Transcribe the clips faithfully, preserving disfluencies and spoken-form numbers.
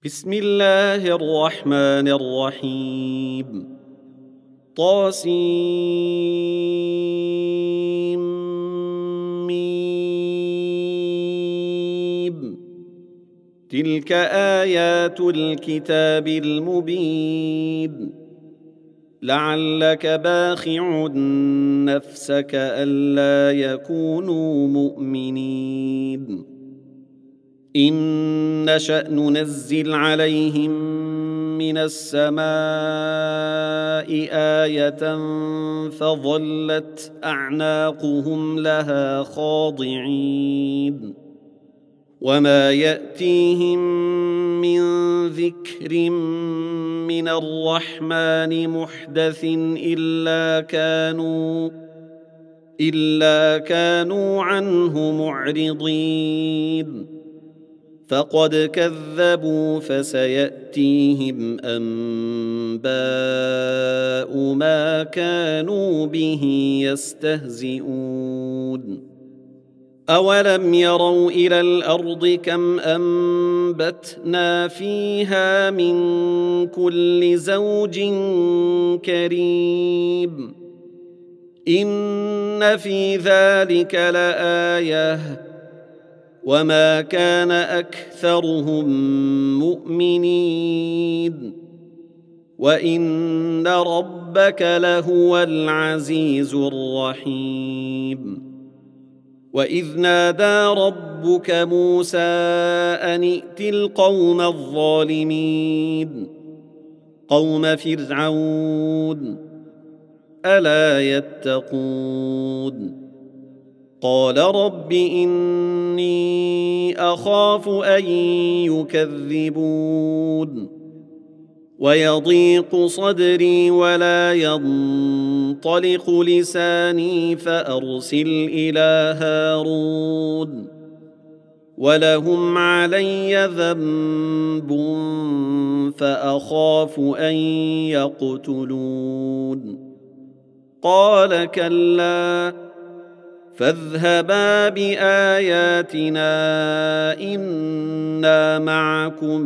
بسم الله الرحمن الرحيم. طاسيم. تلك آيات الكتاب المبين. لعلك باخع نفسك ألا يكونوا مؤمنين. إن نشأ ننزل عليهم من السماء آية فظلت أعناقهم لها خاضعين. وما يأتيهم من ذكر من الرحمن محدث إلا كانوا إلا كانوا عنه معرضين. فقد كذبوا فسيأتيهم أنباء ما كانوا به يستهزئون. أولم يروا إلى الأرض كم أنبتنا فيها من كل زوج كريم. إن في ذلك لآية وما كان أكثرهم مؤمنين وإن ربك لهو العزيز الرحيم. وإذ نادى ربك موسى أن ائت القوم الظالمين قوم فرعون ألا يتقون. قال رب إني أخاف أن يكذبون ويضيق صدري ولا ينطلق لساني فأرسل إلى هارون ولهم علي ذنب فأخاف أن يقتلون. قال كلا فاذهبا بآياتنا إنا معكم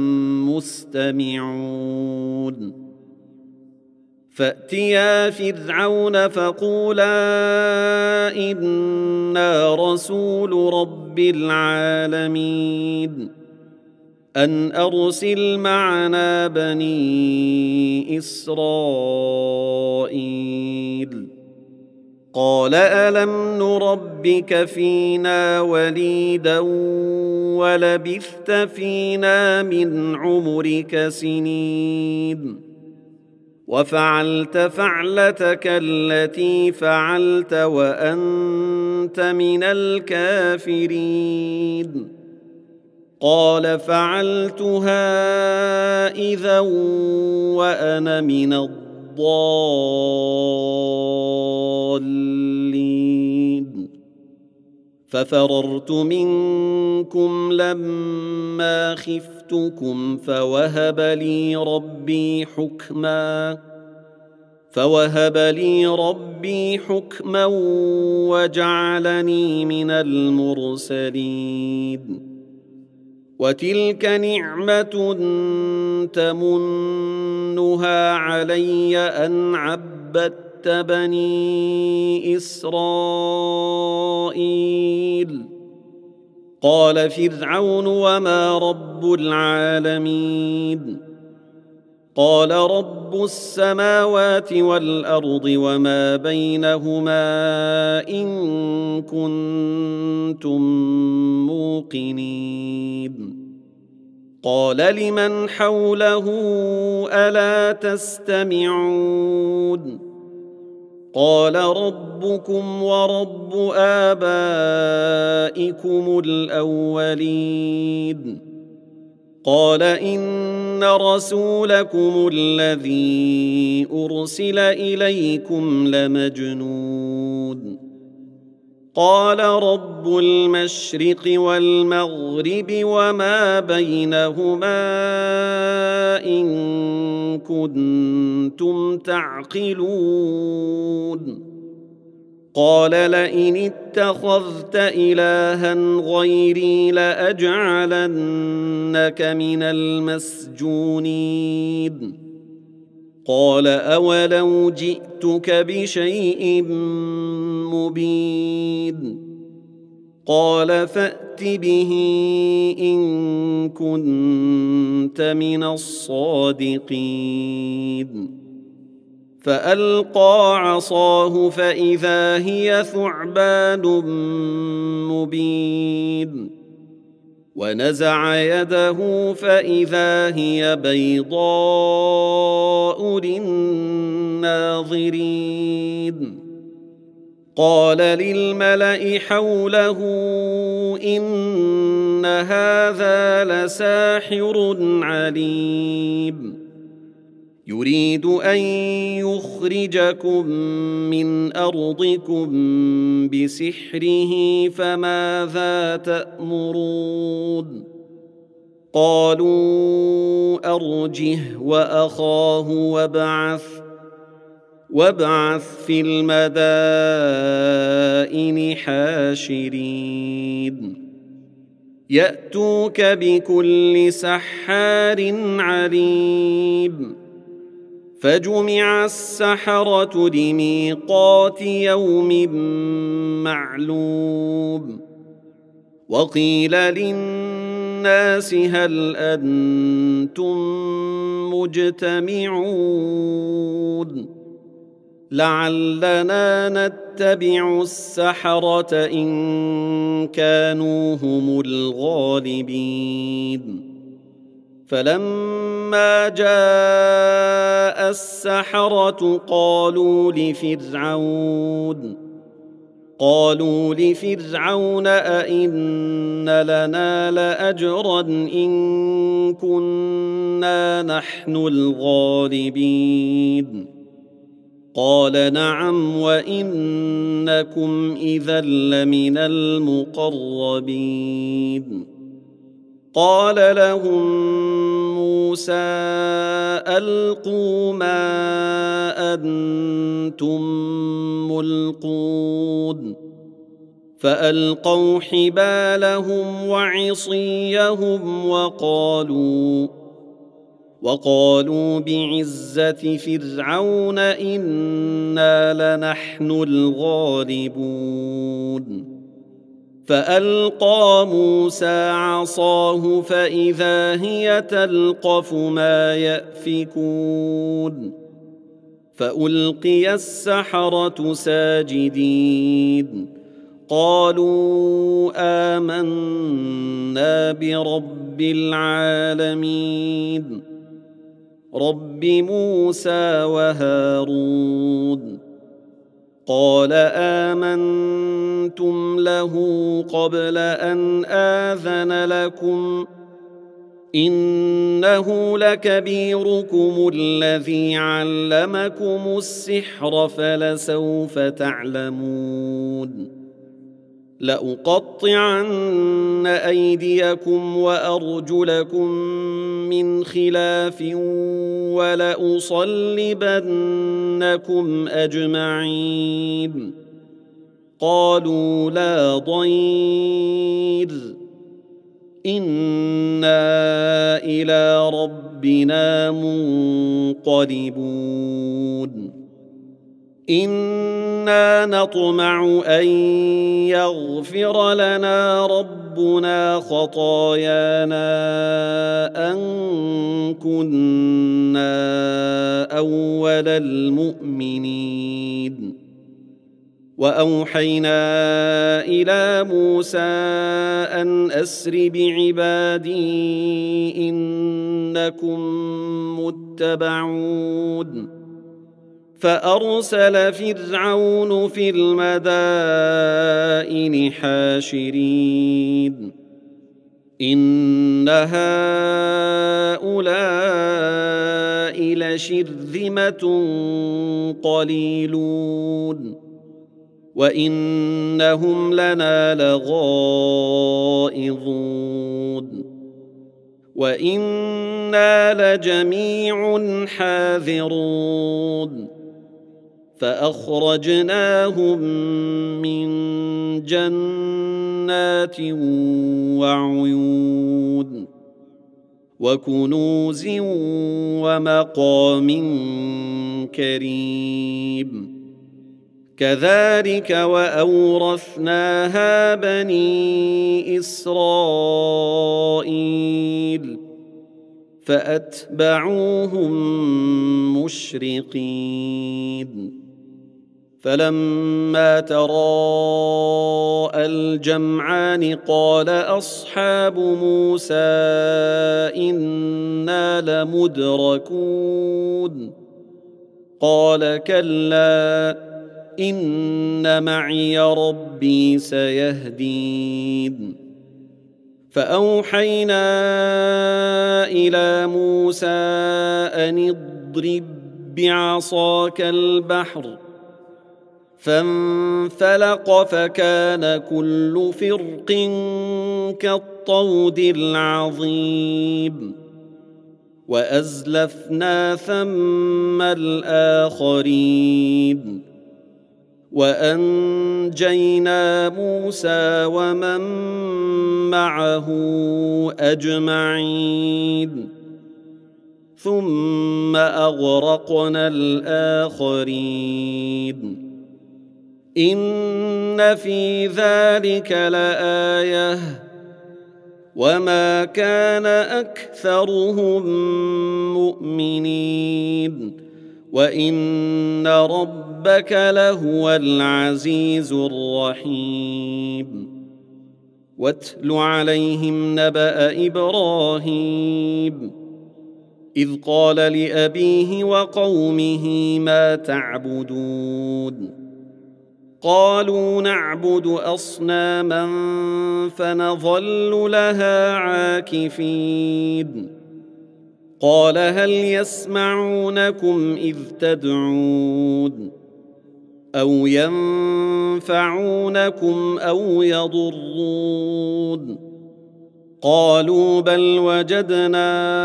مستمعون. فأتيا فرعون فقولا إنا رسول رب العالمين أن أرسل معنا بني إسرائيل. قال ألم نربك فينا وليدا ولبثت فينا من عمرك سنين وفعلت فعلتك التي فعلت وأنت من الكافرين. قال فعلتها إذا وأنا من الضالين الضالين. ففررت منكم لما خفتكم فوهب لي ربي حكما فوهب لي ربي حكما وجعلني من المرسلين. وتلك نعمة تمنها علي أن عبدت بني إسرائيل. قال فرعون وما رب العالمين. قال رب السماوات والأرض وما بينهما إن كنتم موقنين. قال لمن حوله ألا تستمعون. قال ربكم ورب آبائكم الأولين. قال إن رسولكم الذي أرسل إليكم لمجنون. قال رب المشرق والمغرب وما بينهما إن كنتم تعقلون. قال لئن اتخذت إلها غيري لأجعلنك من المسجونين قال أولو جئتك بشيء مبين قال فأت به إن كنت من الصادقين فألقى عصاه فإذا هي ثعبان مبين ونزع يده فإذا هي بيضاء للناظرين قال للملأ حوله إن هذا لساحر عليم يريد أن يخرجكم من أرضكم بسحره فماذا تأمرون قالوا أرجه وأخاه وابعث وابعث في المدائن حاشرين يأتوك بكل سحار عليم فجمع السحرة لميقات يوم معلوم وقيل للناس هل أنتم مجتمعون لعلنا نتبع السحرة إن كانوا هم الغالبين فلما جاء السحرة قالوا لفرعون قالوا لفرعون أئن لنا لأجرا إن كنا نحن الغالبين قال نعم وإنكم إذا لمن المقربين قال لهم موسى ألقوا ما أنتم ملقون فألقوا حبالهم وعصيهم وقالوا وقالوا بعزة فرعون إنا لنحن الغالبون فألقى موسى عصاه فإذا هي تلقف ما يأفكون فألقي السحرة ساجدين قالوا آمنا برب العالمين رب موسى وهارون قال آمنتم له قبل أن آذن لكم إنه لكبيركم الذي علمكم السحر فلسوف تعلمون لأقطعن أيديكم وأرجلكم من خلاف ولأصلبنكم أجمعين قالوا لا ضير إنا إلى ربنا منقلبون إنا نطمع أن يغفر لنا ربنا خطايانا أن كنا أول المؤمنين وأوحينا إلى موسى أن أسر بعبادي إنكم متبعون فأرسل فرعون في المدائن حاشرين إن هؤلاء لشرذمة قليلون وإنهم لنا لغائظون وإنا لجميع حاذرون فأخرجناهم من جنات وعيون وكنوز ومقام كريم كذلك وأورثناها بني إسرائيل فأتبعوهم مشرقين فلما تراءى الجمعان قال أصحاب موسى إنا لمدركون قال كلا إن معي ربي سيهدين فأوحينا إلى موسى أن اضرب بعصاك البحر فانفلق فكان كل فرق كالطود العظيم وأزلفنا ثم الآخرين وأنجينا موسى ومن معه أجمعين ثم أغرقنا الآخرين إن في ذلك لآية وما كان أكثرهم مؤمنين وإن ربك لهو العزيز الرحيم واتل عليهم نبأ إبراهيم إذ قال لأبيه وقومه ما تعبدون قالوا نعبد أصناما فنظل لها عاكفين قال هل يسمعونكم إذ تدعون أو ينفعونكم أو يضرون قالوا بل وجدنا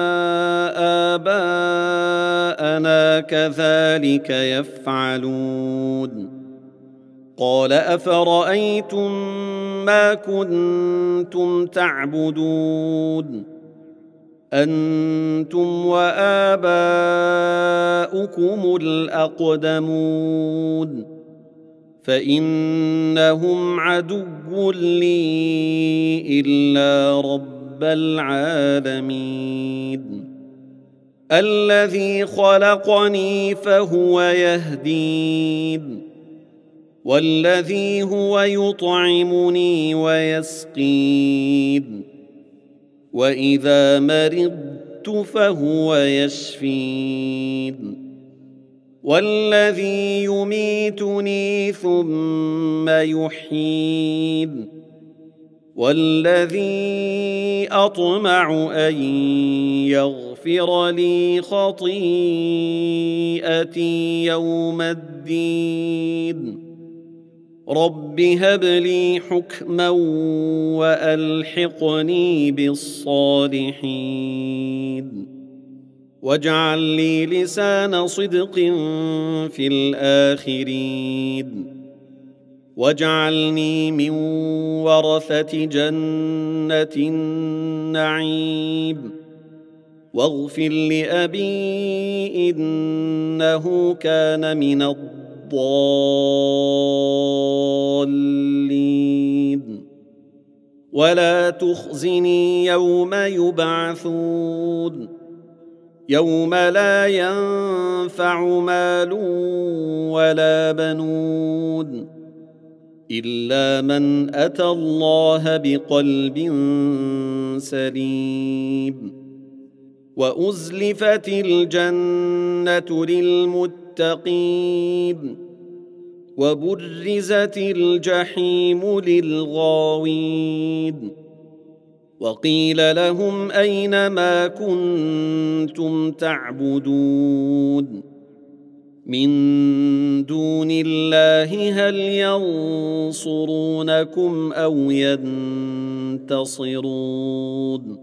آباءنا كذلك يفعلون قال أفرأيتم ما كنتم تعبدون أنتم وآباؤكم الأقدمون فإنهم عدو لي إلا رب العالمين الذي خلقني فهو يهدين والذي هو يطعمني ويسقين وإذا مرضت فهو يشفين والذي يميتني ثم يحيين والذي أطمع أن يغفر لي خطيئتي يوم الدين رب هب لي حكما وألحقني بالصالحين واجعل لي لسان صدق في الآخرين واجعلني من ورثة جنة النعيم واغفر لأبي إنه كان من الضالين ولا تخزني يوم يبعثون يوم لا ينفع مال ولا بنون إلا من أتى الله بقلب سليم وأزلفت الجنة للمتقين وبرزت الجحيم للغاوين وقيل لهم أين ما كنتم تعبدون من دون الله هل ينصرونكم أو ينتصرون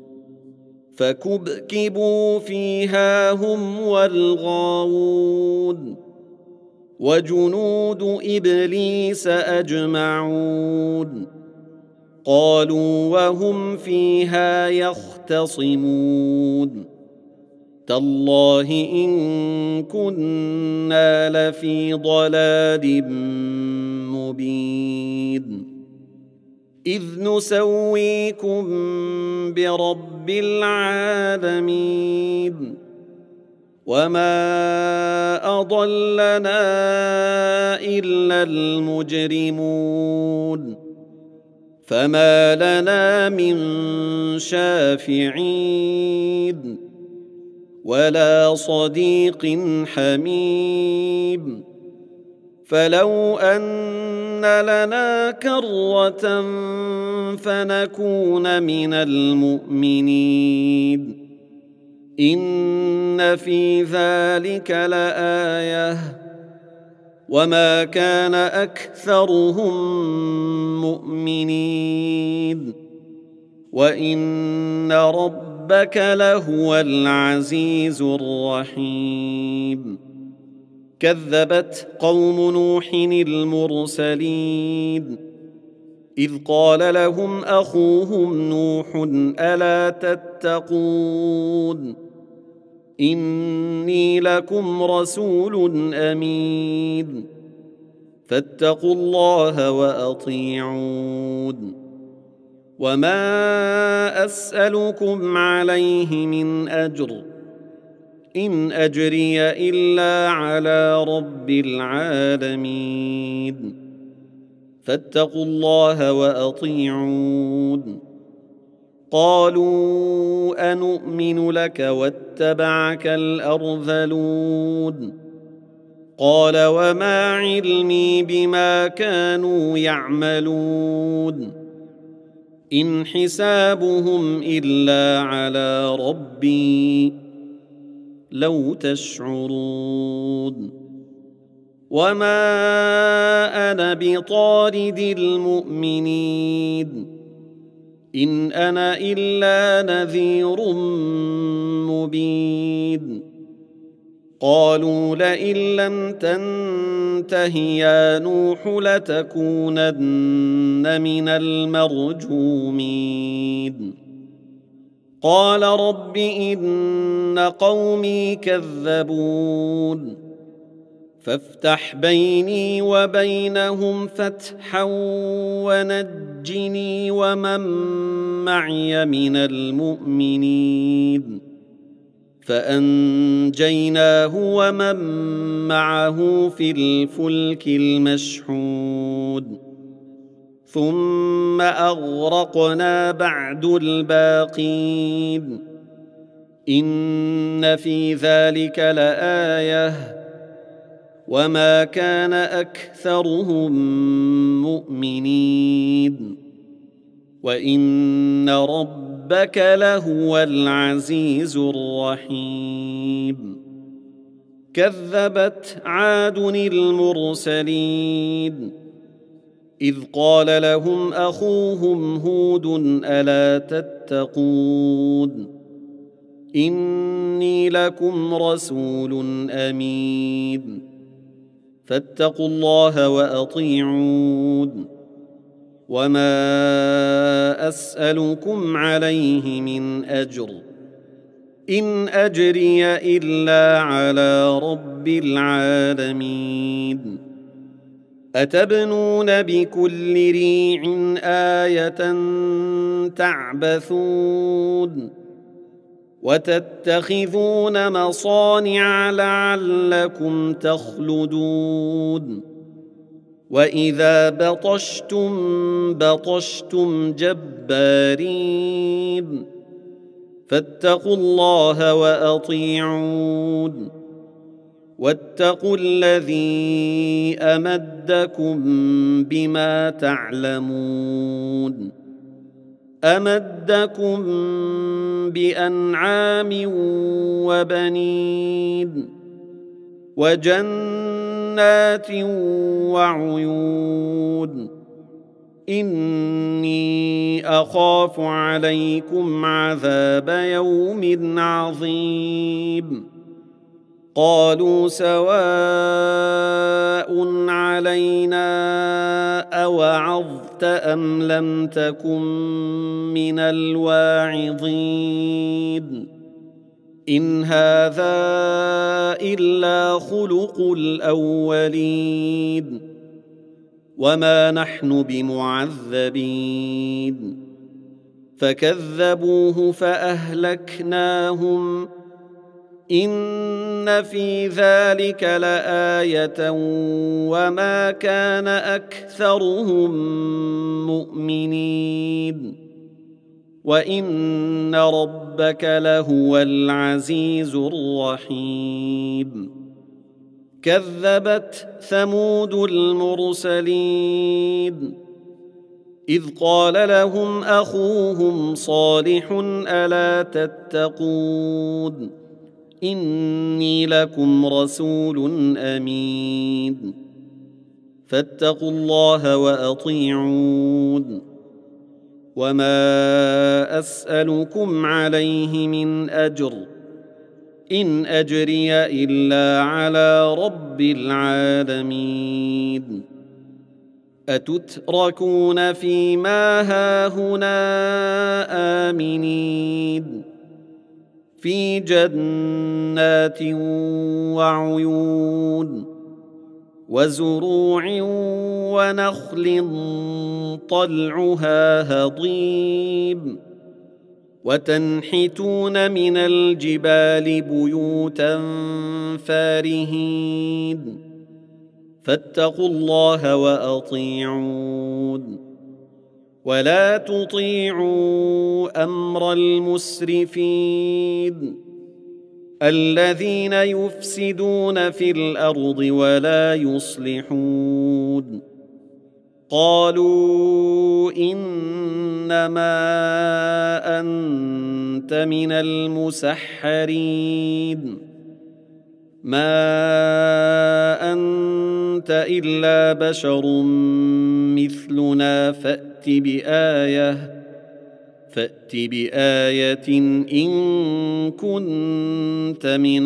فكبكبوا فيها هم والغاوون وجنود إبليس أجمعون قالوا وهم فيها يختصمون تالله إن كنا لفي ضلال مبين إذ نسويكم برب العالمين وما أضلنا إلا المجرمون فما لنا من شافعين ولا صديق حميم فلو أن لنا كرة فنكون من المؤمنين إن في ذلك لآية وما كان أكثرهم مؤمنين وإن ربك لهو العزيز الرحيم كذبت قوم نوح المرسلين إذ قال لهم أخوهم نوح ألا تتقون إني لكم رسول أمين فاتقوا الله وأطيعون وما أسألكم عليه من أجر إن أجري إلا على رب العالمين فاتقوا الله وأطيعون قالوا أنؤمن لك واتبعك الأرذلون قال وما علمي بما كانوا يعملون إن حسابهم إلا على ربي لو تشعرون وما أنا بطارد المؤمنين إن أنا إلا نذير مبين قالوا لئن لم تنته يا نوح لتكونن من المرجومين قال رب إن قومي كذبون فافتح بيني وبينهم فتحا ونجني ومن معي من المؤمنين فأنجيناه ومن معه في الفلك المشحون ثم أغرقنا بعد الباقين إن في ذلك لآية وما كان أكثرهم مؤمنين وإن ربك لهو العزيز الرحيم كذبت عاد المرسلين إذ قال لهم أخوهم هود ألا تتقون إني لكم رسول أمين فاتقوا الله وأطيعون وما أسألكم عليه من أجر إن أجري إلا على رب العالمين أتبنون بكل ريع آية تعبثون وتتخذون مصانع لعلكم تخلدون وإذا بطشتم بطشتم جبارين فاتقوا الله وأطيعون واتقوا الذي أمدكم بما تعلمون أمدكم بأنعام وبنين وجنات وعيون إني أخاف عليكم عذاب يوم عظيم قالوا سواء علينا أوعظت أم لم تكن من الواعظين إن هذا إلا خلق الأولين وما نحن بمعذبين فكذبوه فأهلكناهم إن في ذلك لآية وما كان أكثرهم مؤمنين وإن ربك لهو العزيز الرحيم كذبت ثمود المرسلين إذ قال لهم أخوهم صالح ألا تتقون إني لكم رسول أمين فاتقوا الله وأطيعون وما أسألكم عليه من أجر إن أجري إلا على رب العالمين أتتركون فيما هاهنا آمنين في جنات وعيون وزروع ونخل طلعها هضيم وتنحتون من الجبال بيوتا فارهين فاتقوا الله وأطيعون ولا تطيعوا أمر المسرفين الذين يفسدون في الأرض ولا يصلحون قالوا إنما أنت من المسحرين ما أنت إلا بشر مثلنا فأت بآية فأت بآية إن كنت من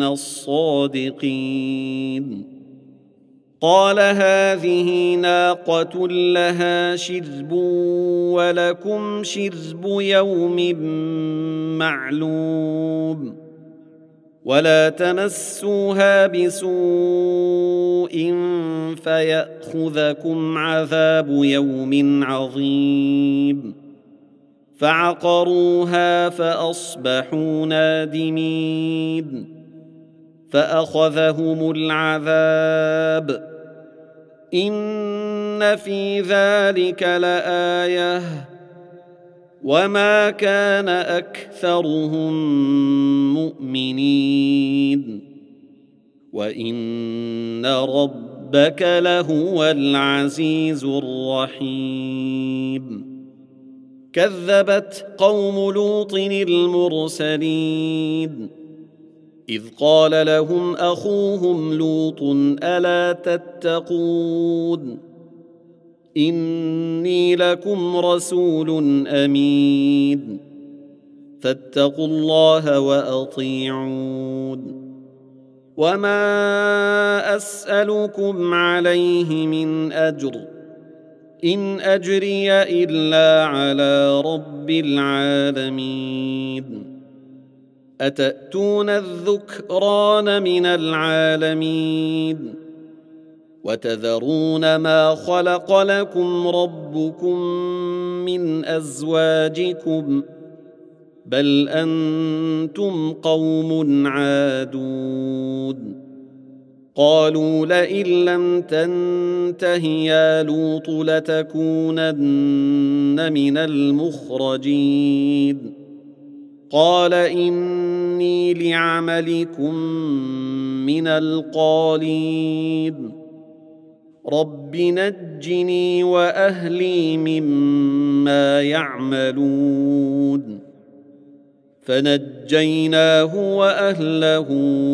الصادقين قال هذه ناقة لها شرب ولكم شرب يوم معلوم ولا تمسوها بسوء فيأخذكم عذاب يوم عظيم فعقروها فأصبحوا نادمين فأخذهم العذاب إن في ذلك لآية وما كان أكثرهم مؤمنين وإن ربك لهو العزيز الرحيم كذبت قوم لوط المرسلين إذ قال لهم أخوهم لوط ألا تتقون إني لكم رسول أمين فاتقوا الله وأطيعون وما أسألكم عليه من أجر إن أجري إلا على رب العالمين أتأتون الذكران من العالمين وتذرون ما خلق لكم ربكم من أزواجكم بل أنتم قوم عادون قالوا لئن لم تنته يا لوط لتكونن من المخرجين قال إني لعملكم من القالين رب نجني وأهلي مما يعملون فنجيناه وأهله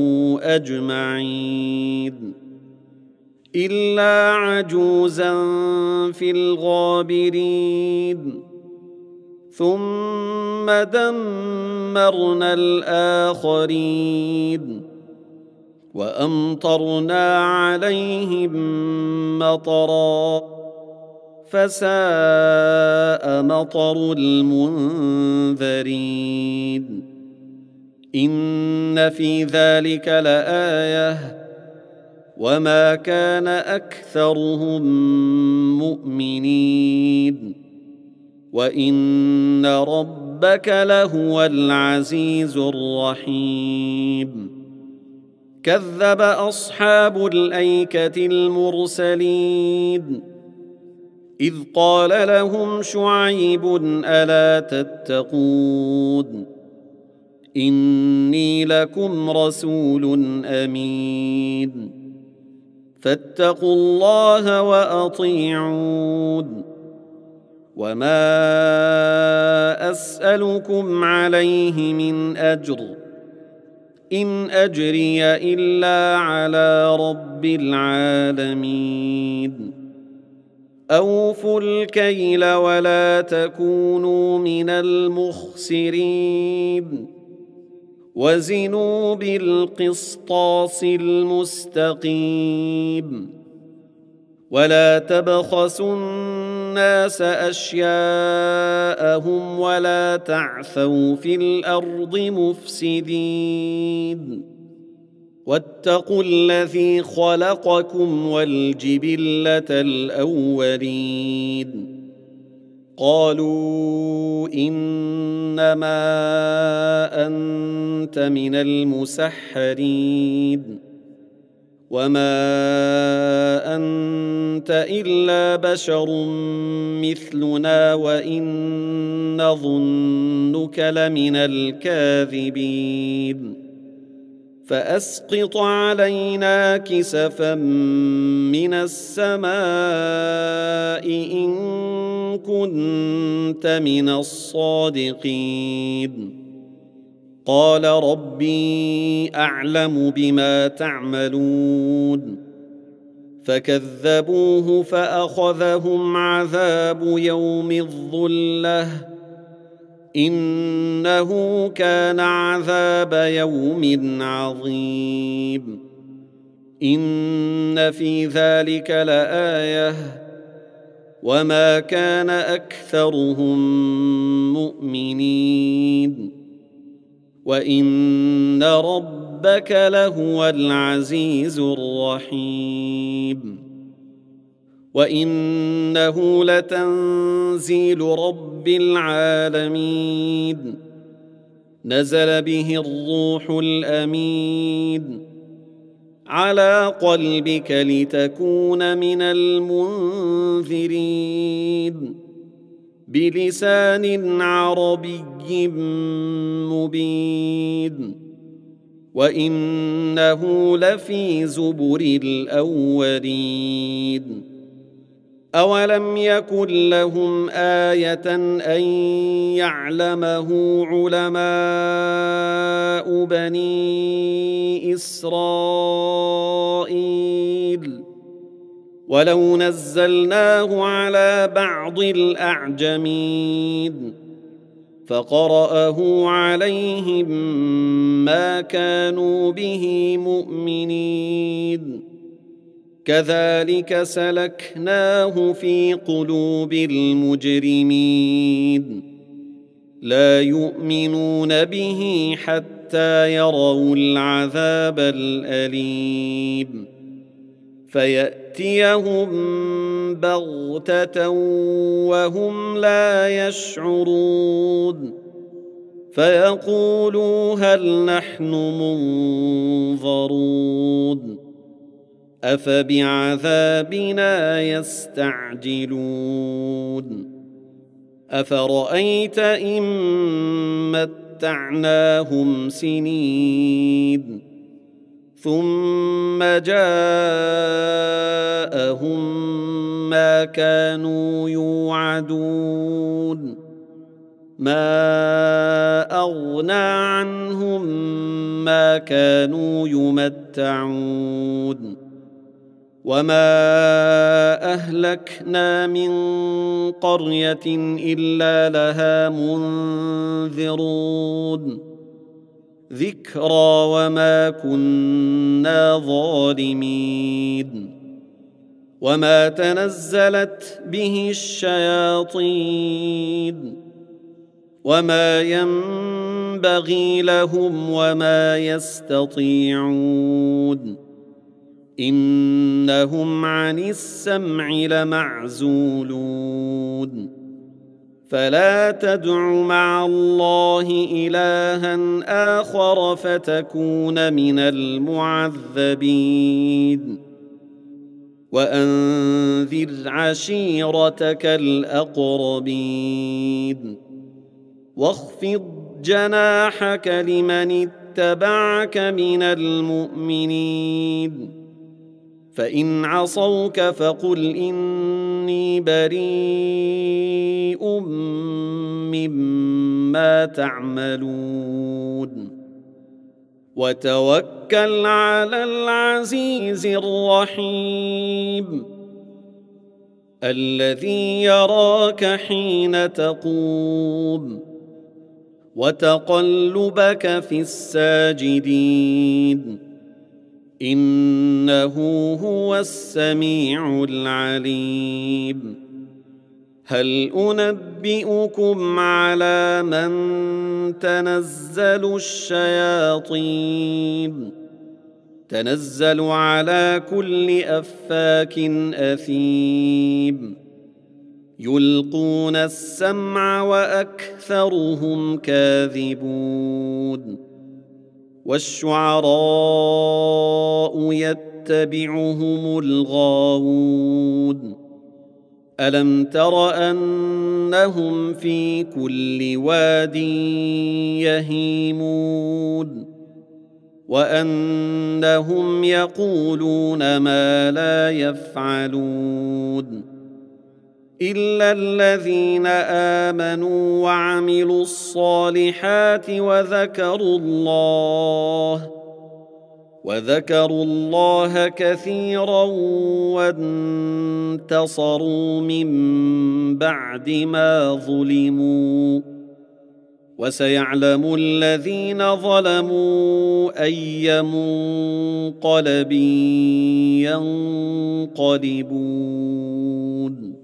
أجمعين إلا عجوزا في الغابرين ثم دمرنا الآخرين وأمطرنا عليهم مطرا فساء مطر المنذرين إن في ذلك لآية وما كان أكثرهم مؤمنين وإن ربك لهو العزيز الرحيم كذب أصحاب الأيكة المرسلين إذ قال لهم شعيب ألا تتقون إني لكم رسول أمين فاتقوا الله وأطيعون وما أسألكم عليه من أجر إن أجري إلا على رب العالمين أوفوا الكيل ولا تكونوا من المخسرين وزنوا بالقسطاس المستقيم ولا تبخسوا الناس أشياءهم ولا تعثوا في الأرض مفسدين واتقوا الذي خلقكم والجبلة الأولين قالوا إنما أنت من المسحرين وما أنت إلا بشر مثلنا وإن نظنك لمن الكاذبين فأسقط علينا كسفا من السماء إن كنت من الصادقين قال ربي أعلم بما تعملون فكذبوه فأخذهم عذاب يوم الظلة إنه كان عذاب يوم عظيم إن في ذلك لآية وما كان أكثرهم مؤمنين وإن ربك لهو العزيز الرحيم وإنه لتنزيل رب العالمين نزل به الروح الأمين على قلبك لتكون من المنذرين بلسان عربي مبين وإنه لفي زبر الأولين أولم يكن لهم آية أن يعلمه علماء بني إسرائيل ولو نزلناه على بعض الأعجمين فقرأه عليهم ما كانوا به مؤمنين كذلك سلكناه في قلوب المجرمين لا يؤمنون به حتى يروا العذاب الأليم فيأتيهم بغتة وهم لا يشعرون فيقولوا هل نحن منظرون أفبعذابنا يستعجلون أفرأيت إن متعناهم سنين ثم جاءهم ما كانوا يوعدون ما أغنى عنهم ما كانوا يمتعون وما أهلكنا من قرية إلا لها منذرون ذكرى وما كنا ظالمين وما تنزلت به الشياطين وما ينبغي لهم وما يستطيعون إنهم عن السمع لمعزولون فلا تدع مع الله إلها آخر فتكون من المعذبين وأنذر عشيرتك الأقربين واخفض جناحك لمن اتبعك من المؤمنين فإن عصوك فقل إني بريء مما تعملون وتوكل على العزيز الرحيم الذي يراك حين تقوم وتقلبك في الساجدين إنه هو السميع العليم هل أنبئكم على من تنزل الشياطين تنزل على كل أفاك أثيم يلقون السمع وأكثرهم كاذبون والشعراء يتبعهم الغاوون ألم تر أنهم في كل واد يهيمون وأنهم يقولون ما لا يفعلون إلا الذين آمنوا وعملوا الصالحات وذكروا الله وذكروا الله كثيرا وانتصروا من بعد ما ظلموا وسيعلم الذين ظلموا أي منقلب ينقلبون